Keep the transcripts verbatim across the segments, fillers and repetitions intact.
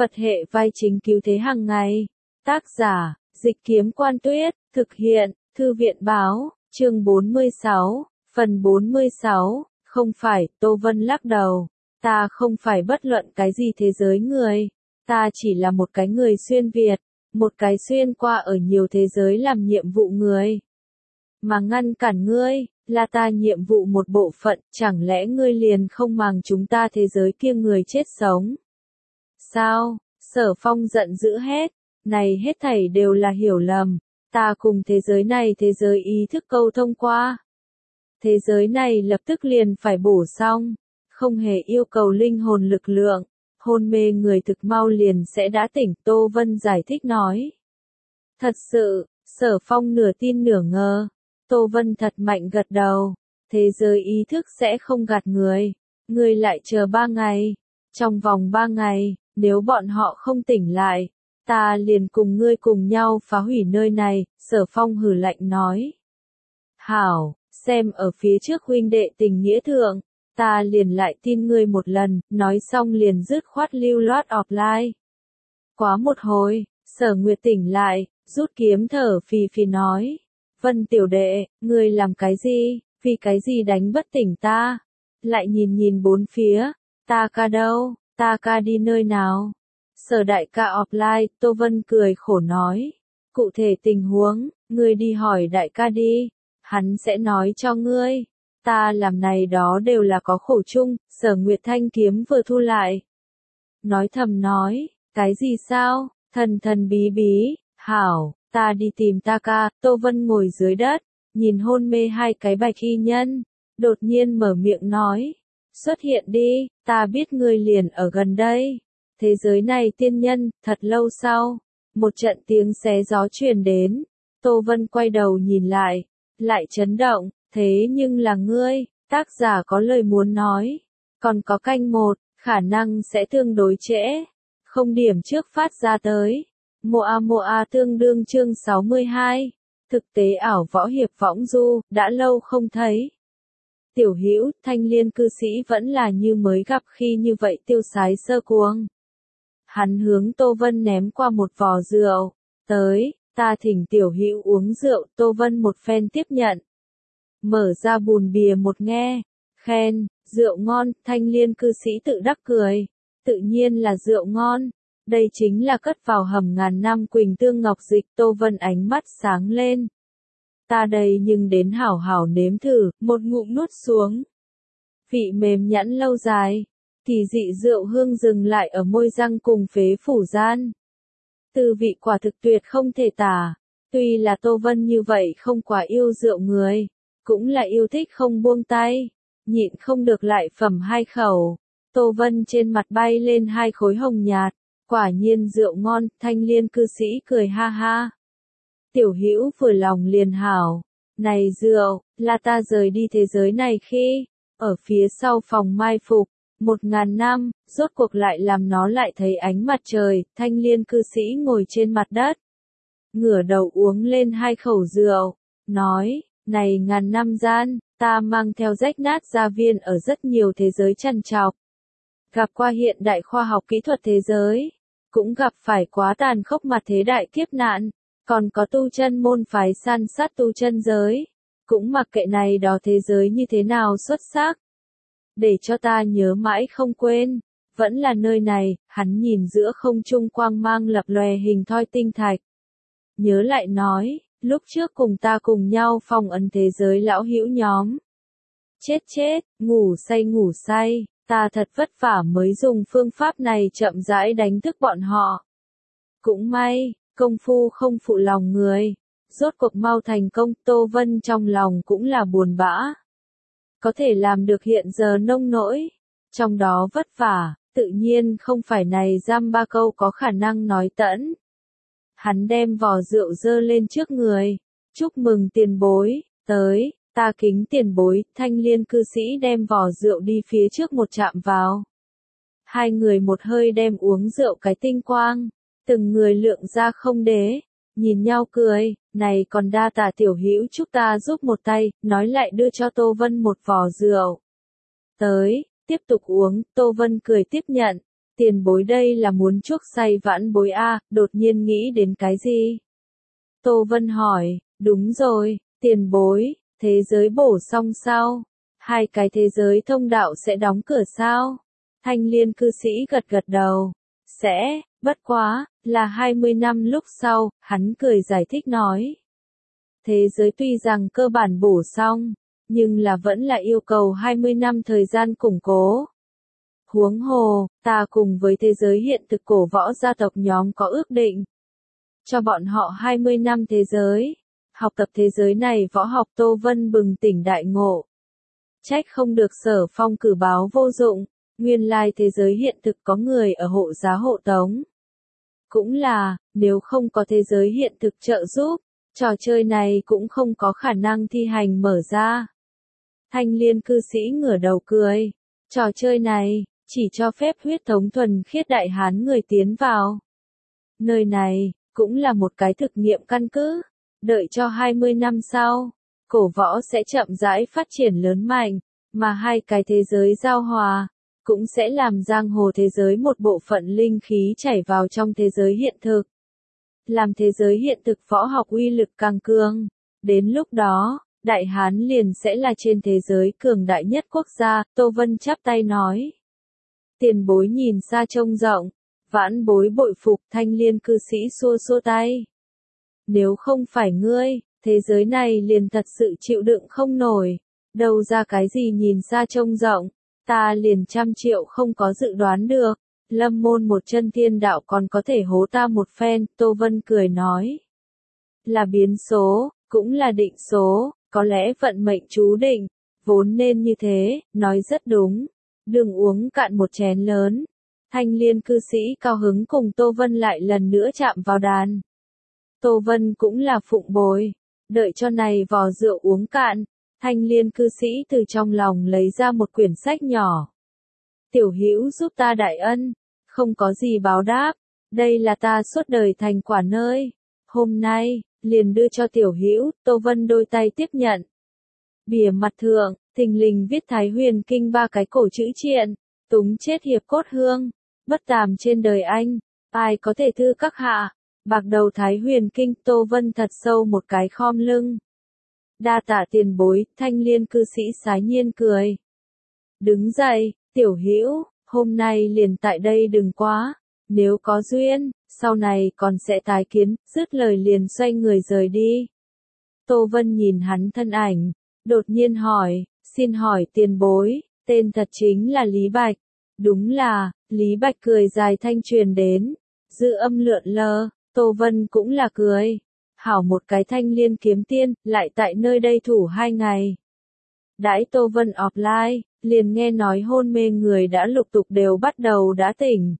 Phật hệ vai chính cứu thế hàng ngày. Tác giả, Dịch Kiếm Quan Tuyết, thực hiện, Thư viện Báo, chương bốn mươi sáu, phần bốn mươi sáu, không phải, Tô Vân lắc đầu. Ta không phải bất luận cái gì thế giới người. Ta chỉ là một cái người xuyên Việt, một cái xuyên qua ở nhiều thế giới làm nhiệm vụ người. Mà ngăn cản ngươi, là ta nhiệm vụ một bộ phận, chẳng lẽ ngươi liền không màng chúng ta thế giới kia người chết sống? Sao? Sở Phong giận dữ hết, này hết thảy đều là hiểu lầm, ta cùng thế giới này thế giới ý thức câu thông qua. Thế giới này lập tức liền phải bổ xong, không hề yêu cầu linh hồn lực lượng, hôn mê người thực mau liền sẽ đã tỉnh, Tô Vân giải thích nói. Thật sự, Sở Phong nửa tin nửa ngờ, Tô Vân thật mạnh gật đầu, thế giới ý thức sẽ không gạt người, người lại chờ ba ngày, trong vòng ba ngày, nếu bọn họ không tỉnh lại, ta liền cùng ngươi cùng nhau phá hủy nơi này, Sở Phong hừ lạnh nói. Hảo, xem ở phía trước huynh đệ tình nghĩa thượng, ta liền lại tin ngươi một lần, nói xong liền dứt khoát lưu loát offline. Quá một hồi, Sở Nguyệt tỉnh lại, rút kiếm thở phì phì nói. Vân tiểu đệ, ngươi làm cái gì, vì cái gì đánh bất tỉnh ta? Lại nhìn nhìn bốn phía, ta ca đâu, ta ca đi nơi nào? Sở đại ca offline, Tô Vân cười khổ nói. Cụ thể tình huống, ngươi đi hỏi đại ca đi, hắn sẽ nói cho ngươi. Ta làm này đó đều là có khổ chung, Sở Nguyệt thanh kiếm vừa thu lại. Nói thầm nói, cái gì sao, thần thần bí bí, hảo, ta đi tìm ta ca, Tô Vân ngồi dưới đất, nhìn hôn mê hai cái bạch y nhân, đột nhiên mở miệng nói, xuất hiện đi, ta biết ngươi liền ở gần đây. Thế giới này tiên nhân, thật lâu sau, một trận tiếng xé gió truyền đến, Tô Vân quay đầu nhìn lại, lại chấn động, thế nhưng là ngươi, tác giả có lời muốn nói, còn có canh một, khả năng sẽ tương đối trễ, không điểm trước phát ra tới. Moa Moa tương đương chương sáu mươi hai, thực tế ảo võ hiệp võng du, đã lâu không thấy. Tiểu Hữu, Thanh Liên cư sĩ vẫn là như mới gặp khi như vậy tiêu sái sơ cuồng. Hắn hướng Tô Vân ném qua một vò rượu, tới, ta thỉnh Tiểu Hữu uống rượu, Tô Vân một phen tiếp nhận. Mở ra bùn bìa một nghe, khen, rượu ngon, Thanh Liên cư sĩ tự đắc cười, tự nhiên là rượu ngon. Đây chính là cất vào hầm ngàn năm Quỳnh Tương Ngọc Dịch, Tô Vân ánh mắt sáng lên. Ta đây nhưng đến hảo hảo nếm thử, một ngụm nuốt xuống. Vị mềm nhẵn lâu dài, kỳ dị rượu hương dừng lại ở môi răng cùng phế phủ gian. Tư vị quả thực tuyệt không thể tả, tuy là Tô Vân như vậy không quá yêu rượu người, cũng là yêu thích không buông tay, nhịn không được lại phẩm hai khẩu. Tô Vân trên mặt bay lên hai khối hồng nhạt. Quả nhiên rượu ngon, Thanh Liên cư sĩ cười ha ha. Tiểu Hữu vừa lòng liền hảo, này rượu, là ta rời đi thế giới này khi, ở phía sau phòng mai phục, một ngàn năm, rốt cuộc lại làm nó lại thấy ánh mặt trời, Thanh Liên cư sĩ ngồi trên mặt đất. Ngửa đầu uống lên hai khẩu rượu, nói, này ngàn năm gian, ta mang theo rách nát gia viên ở rất nhiều thế giới trằn trọc. Gặp qua hiện đại khoa học kỹ thuật thế giới. Cũng gặp phải quá tàn khốc mặt thế đại kiếp nạn, còn có tu chân môn phái san sát tu chân giới, cũng mặc kệ này đó thế giới như thế nào xuất sắc. Để cho ta nhớ mãi không quên, vẫn là nơi này, hắn nhìn giữa không trung quang mang lập lòe hình thoi tinh thạch. Nhớ lại nói, lúc trước cùng ta cùng nhau phong ấn thế giới lão hữu nhóm. Chết chết, ngủ say ngủ say. Ta thật vất vả mới dùng phương pháp này chậm rãi đánh thức bọn họ. Cũng may, công phu không phụ lòng người. Rốt cuộc mau thành công, Tô Vân trong lòng cũng là buồn bã. Có thể làm được hiện giờ nông nỗi. Trong đó vất vả, tự nhiên không phải này giam ba câu có khả năng nói tẫn. Hắn đem vò rượu dơ lên trước người. Chúc mừng tiền bối, tới. Ta kính tiền bối, Thanh Liên cư sĩ đem vò rượu đi phía trước một chạm vào. Hai người một hơi đem uống rượu cái tinh quang, từng người lượng ra không đế, nhìn nhau cười, này còn đa tạ Tiểu Hữu chúc ta giúp một tay, nói lại đưa cho Tô Vân một vò rượu. Tới, tiếp tục uống, Tô Vân cười tiếp nhận, Tiền bối đây là muốn chuốc say vãn bối a, đột nhiên nghĩ đến cái gì? Tô Vân hỏi, đúng rồi, tiền bối, thế giới bổ xong sao? Hai cái thế giới thông đạo sẽ đóng cửa sao? Thanh Liên cư sĩ gật gật đầu. Sẽ, bất quá, là hai mươi năm lúc sau, hắn cười giải thích nói. Thế giới tuy rằng cơ bản bổ xong, nhưng là vẫn là yêu cầu hai mươi năm thời gian củng cố. Huống hồ, ta cùng với thế giới hiện thực cổ võ gia tộc nhóm có ước định. Cho bọn họ hai mươi năm thế giới. Học tập thế giới này võ học Tô Vân bừng tỉnh đại ngộ. Trách không được Sở Phong cử báo vô dụng, nguyên lai thế giới hiện thực có người ở hộ giá hộ tống. Cũng là, nếu không có thế giới hiện thực trợ giúp, trò chơi này cũng không có khả năng thi hành mở ra. Thanh Liên cư sĩ ngửa đầu cười, trò chơi này, chỉ cho phép huyết thống thuần khiết đại hán người tiến vào. Nơi này, cũng là một cái thực nghiệm căn cứ, đợi cho hai mươi năm sau, cổ võ sẽ chậm rãi phát triển lớn mạnh, mà hai cái thế giới giao hòa, cũng sẽ làm giang hồ thế giới một bộ phận linh khí chảy vào trong thế giới hiện thực. Làm thế giới hiện thực võ học uy lực càng cường, đến lúc đó, Đại Hán liền sẽ là trên thế giới cường đại nhất quốc gia, Tô Vân chắp tay nói. Tiền bối nhìn xa trông rộng, vãn bối bội phục, Thanh Liên cư sĩ xua xua tay. Nếu không phải ngươi, thế giới này liền thật sự chịu đựng không nổi, đâu ra cái gì nhìn xa trông rộng, ta liền trăm triệu không có dự đoán được, lâm môn một chân thiên đạo còn có thể hố ta một phen, Tô Vân cười nói. Là biến số, cũng là định số, có lẽ vận mệnh chú định, vốn nên như thế, nói rất đúng. Đừng uống cạn một chén lớn. Thanh Liên cư sĩ cao hứng cùng Tô Vân lại lần nữa chạm vào đàn. Tô Vân cũng là phụng bồi, đợi cho này vò rượu uống cạn, Thanh Liên cư sĩ từ trong lòng lấy ra một quyển sách nhỏ. Tiểu Hữu giúp ta đại ân, không có gì báo đáp, đây là ta suốt đời thành quả nơi. Hôm nay, liền đưa cho Tiểu Hữu, Tô Vân đôi tay tiếp nhận. Bìa mặt thượng, thình lình viết Thái Huyền Kinh ba cái cổ chữ triện, túng chết hiệp cốt hương, bất tàm trên đời anh, ai có thể thư các hạ. Bạc đầu Thái Huyền Kinh, Tô Vân thật sâu một cái khom lưng. Đa tạ tiền bối, Thanh Liên cư sĩ sái nhiên cười. Đứng dậy, Tiểu Hữu, hôm nay liền tại đây đừng quá, nếu có duyên, sau này còn sẽ tái kiến, dứt lời liền xoay người rời đi. Tô Vân nhìn hắn thân ảnh, đột nhiên hỏi, xin hỏi tiền bối, tên thật chính là Lý Bạch. Đúng là, Lý Bạch cười dài thanh truyền đến, dư âm lượn lờ, Tô Vân cũng là cười. Hảo một cái Thanh Liên kiếm tiên, lại tại nơi đây thủ hai ngày. Đãi Tô Vân offline, liền nghe nói hôn mê người đã lục tục đều bắt đầu đã tỉnh.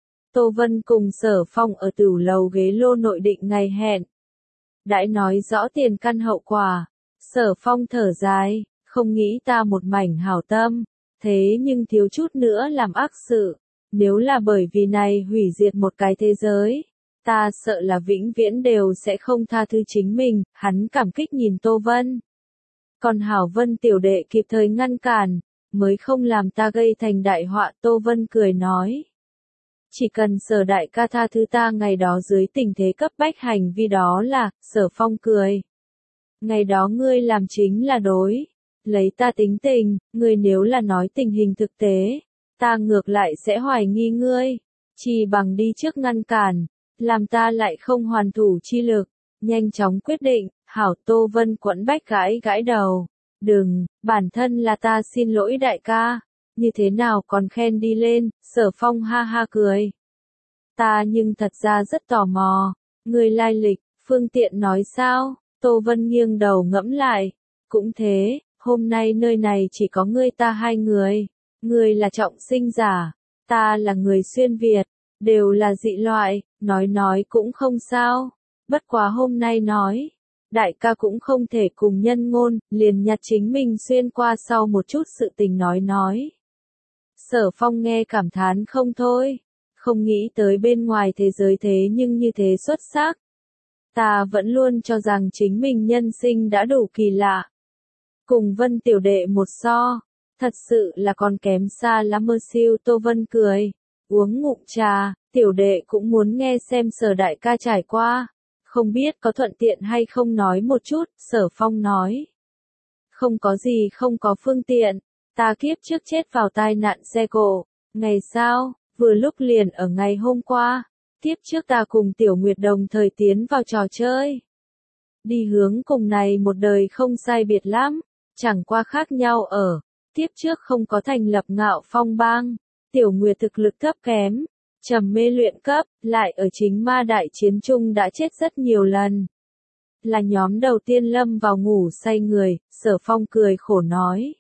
Tô Vân cùng Sở Phong ở tửu lầu ghế lô nội định ngày hẹn. Đãi nói rõ tiền căn hậu quả, Sở Phong thở dài, không nghĩ ta một mảnh hảo tâm, thế nhưng thiếu chút nữa làm ác sự, nếu là bởi vì này hủy diệt một cái thế giới. Ta sợ là vĩnh viễn đều sẽ không tha thứ chính mình, hắn cảm kích nhìn Tô Vân. Còn Hảo Vân tiểu đệ kịp thời ngăn cản, mới không làm ta gây thành đại họa, Tô Vân cười nói. Chỉ cần Sở đại ca tha thứ ta ngày đó dưới tình thế cấp bách hành vi đó là, Sở Phong cười. Ngày đó ngươi làm chính là đối, lấy ta tính tình, ngươi nếu là nói tình hình thực tế, ta ngược lại sẽ hoài nghi ngươi, chỉ bằng đi trước ngăn cản. Làm ta lại không hoàn thủ chi lực, nhanh chóng quyết định, Hảo. Tô Vân quẫn bách gãi gãi đầu, đừng, bản thân là ta xin lỗi đại ca, như thế nào còn khen đi lên, Sở Phong ha ha cười. Ta nhưng thật ra rất tò mò, người lai lịch, phương tiện nói sao, Tô Vân nghiêng đầu ngẫm lại, cũng thế, hôm nay nơi này chỉ có ngươi ta hai người, ngươi là trọng sinh giả, ta là người xuyên Việt. Đều là dị loại, nói nói cũng không sao, bất quá hôm nay nói, đại ca cũng không thể cùng nhân ngôn, liền nhặt chính mình xuyên qua sau một chút sự tình nói nói. Sở Phong nghe cảm thán không thôi, không nghĩ tới bên ngoài thế giới thế nhưng như thế xuất sắc. Ta vẫn luôn cho rằng chính mình nhân sinh đã đủ kỳ lạ. Cùng Vân tiểu đệ một so, thật sự là còn kém xa lắm mơ siêu, Tô Vân cười. Uống ngụm trà, tiểu đệ cũng muốn nghe xem Sở đại ca trải qua. Không biết có thuận tiện hay không nói một chút, Sở Phong nói. Không có gì không có phương tiện, ta kiếp trước chết vào tai nạn xe cộ. Ngày sao, vừa lúc liền ở ngày hôm qua. Tiếp trước ta cùng Tiểu Nguyệt đồng thời tiến vào trò chơi. Đi hướng cùng này một đời không sai biệt lắm, chẳng qua khác nhau ở. Tiếp trước không có thành lập Ngạo Phong bang, Tiểu Nguyệt thực lực thấp kém, trầm mê luyện cấp, lại ở chính ma đại chiến chung đã chết rất nhiều lần. Là nhóm đầu tiên lâm vào ngủ say người, Sở Phong cười khổ nói.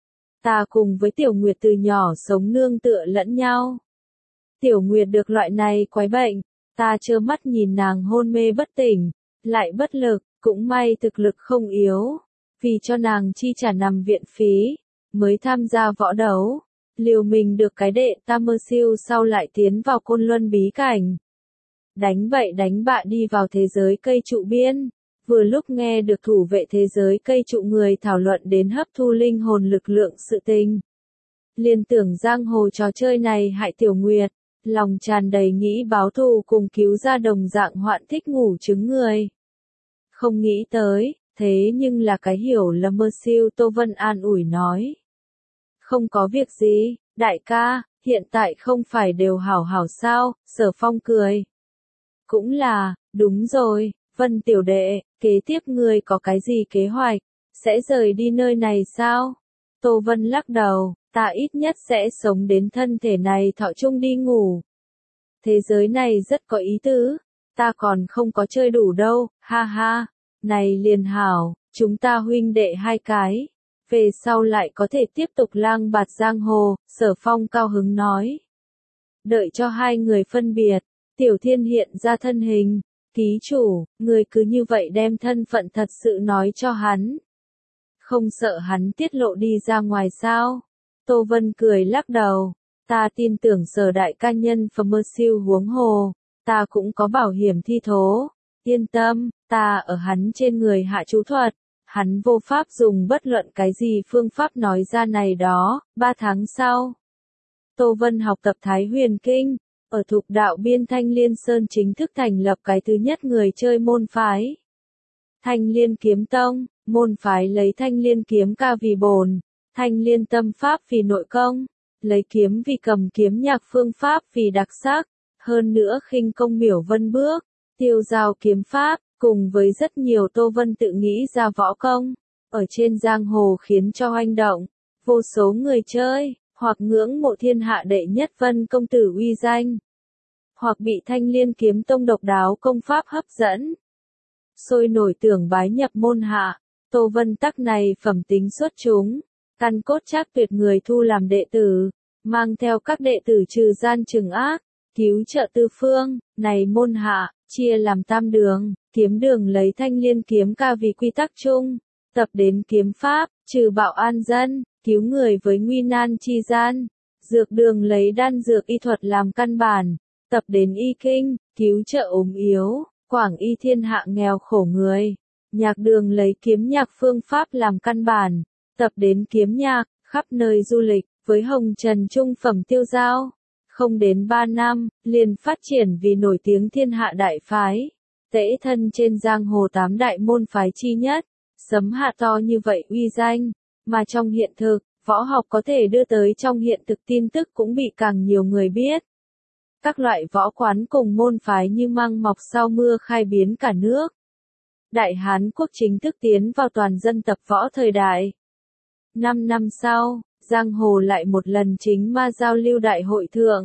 Ta cùng với Tiểu Nguyệt từ nhỏ sống nương tựa lẫn nhau. Tiểu Nguyệt được loại này quái bệnh, ta trơ mắt nhìn nàng hôn mê bất tỉnh, lại bất lực, cũng may thực lực không yếu, vì cho nàng chi trả nằm viện phí, mới tham gia võ đấu, liều mình được cái đệ tam mơ siêu sau lại tiến vào Côn Luân bí cảnh. Đánh bậy đánh bạ đi vào thế giới cây trụ biên, vừa lúc nghe được thủ vệ thế giới cây trụ người thảo luận đến hấp thu linh hồn lực lượng sự tình. Liên tưởng giang hồ trò chơi này hại Tiểu Nguyệt, lòng tràn đầy nghĩ báo thù cùng cứu ra đồng dạng hoạn thích ngủ trứng người. Không nghĩ tới, thế nhưng là cái hiểu là mơ siêu Tô Vân an ủi nói. Không có việc gì, đại ca, hiện tại không phải đều hảo hảo sao, Sở Phong cười. Cũng là, đúng rồi, Vân tiểu đệ, kế tiếp ngươi có cái gì kế hoạch, sẽ rời đi nơi này sao? Tô Vân lắc đầu, ta ít nhất sẽ sống đến thân thể này thọ chung đi ngủ. Thế giới này rất có ý tứ, ta còn không có chơi đủ đâu, ha ha, này liền hảo, chúng ta huynh đệ hai cái. Về sau lại có thể tiếp tục lang bạt giang hồ, Sở Phong cao hứng nói. Đợi cho hai người phân biệt, Tiểu Thiên hiện ra thân hình, ký chủ, người cứ như vậy đem thân phận thật sự nói cho hắn. Không sợ hắn tiết lộ đi ra ngoài sao? Tô Vân cười lắc đầu, ta tin tưởng Sở đại ca nhân phẩm mơ siêu huống hồ, ta cũng có bảo hiểm thi thố, yên tâm, ta ở hắn trên người hạ chú thuật. Hắn vô pháp dùng bất luận cái gì phương pháp nói ra này đó, ba tháng sau. Tô Vân học tập Thái Huyền Kinh, ở Thục Đạo Biên Thanh Liên Sơn chính thức thành lập cái thứ nhất người chơi môn phái. Thanh Liên Kiếm Tông, môn phái lấy Thanh Liên Kiếm ca vì bổn, Thanh Liên Tâm Pháp vì nội công, lấy kiếm vì cầm kiếm nhạc phương pháp vì đặc sắc, hơn nữa khinh công miểu vân bước, tiêu giao kiếm pháp. Cùng với rất nhiều Tô Vân tự nghĩ ra võ công, ở trên giang hồ khiến cho hoành động, vô số người chơi, hoặc ngưỡng mộ thiên hạ đệ nhất Vân công tử uy danh, hoặc bị Thanh Liên Kiếm Tông độc đáo công pháp hấp dẫn. Sôi nổi tưởng bái nhập môn hạ, Tô Vân tắc này phẩm tính xuất chúng, căn cốt chắc tuyệt người thu làm đệ tử, mang theo các đệ tử trừ gian trừng ác, cứu trợ tư phương, này môn hạ, chia làm tam đường. Kiếm đường lấy Thanh Liên kiếm ca vì quy tắc chung, tập đến kiếm pháp, trừ bạo an dân, cứu người với nguy nan chi gian. Dược đường lấy đan dược y thuật làm căn bản, tập đến y kinh, cứu trợ ốm yếu, quảng y thiên hạ nghèo khổ người. Nhạc đường lấy kiếm nhạc phương pháp làm căn bản, tập đến kiếm nhạc, khắp nơi du lịch, với hồng trần trung phẩm tiêu giao. Không đến ba năm, liền phát triển vì nổi tiếng thiên hạ đại phái. Tễ thân trên giang hồ tám đại môn phái chi nhất, sấm hạ to như vậy uy danh, mà trong hiện thực, võ học có thể đưa tới trong hiện thực tin tức cũng bị càng nhiều người biết. Các loại võ quán cùng môn phái như măng mọc sau mưa khai biến cả nước. Đại Hán quốc chính thức tiến vào toàn dân tập võ thời đại. Năm năm sau, giang hồ lại một lần chính ma giao lưu đại hội thượng.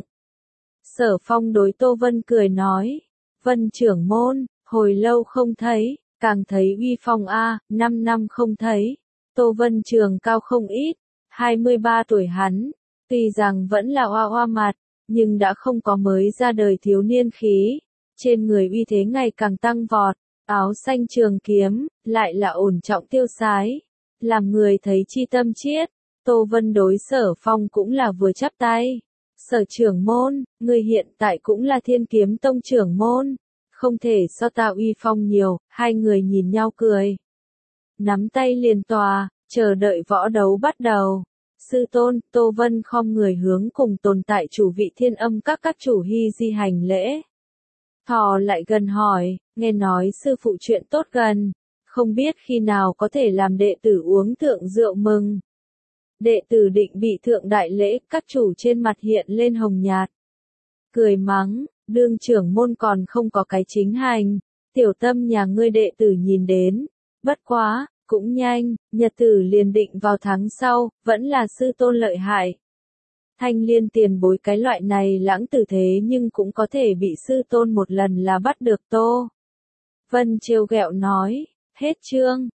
Sở Phong đối Tô Vân cười nói, Vân trưởng môn, hồi lâu không thấy, càng thấy uy phong a, năm năm không thấy. Tô Vân trường cao không ít, hai mươi ba tuổi hắn, tuy rằng vẫn là oa oa mặt, nhưng đã không có mới ra đời thiếu niên khí, trên người uy thế ngày càng tăng vọt, áo xanh trường kiếm, lại là ổn trọng tiêu sái, làm người thấy chi tâm chiết. Tô Vân đối Sở Phong cũng là vừa chắp tay. Sở trưởng môn, người hiện tại cũng là Thiên Kiếm Tông trưởng môn. Không thể so ta uy phong nhiều, hai người nhìn nhau cười. Nắm tay liền tòa, chờ đợi võ đấu bắt đầu. Sư tôn, Tô Vân khom người hướng cùng tồn tại chủ vị thiên âm các các chủ hy di hành lễ. Thò lại gần hỏi, nghe nói sư phụ chuyện tốt gần, không biết khi nào có thể làm đệ tử uống thượng rượu mừng. Đệ tử định bị thượng đại lễ, các chủ trên mặt hiện lên hồng nhạt. Cười mắng, đương trưởng môn còn không có cái chính hành, tiểu tâm nhà ngươi đệ tử nhìn đến. Bất quá, cũng nhanh, nhật tử liền định vào tháng sau, vẫn là sư tôn lợi hại. Thanh Liên tiền bối cái loại này lãng tử thế nhưng cũng có thể bị sư tôn một lần là bắt được Tô Vân trêu ghẹo nói, hết chương.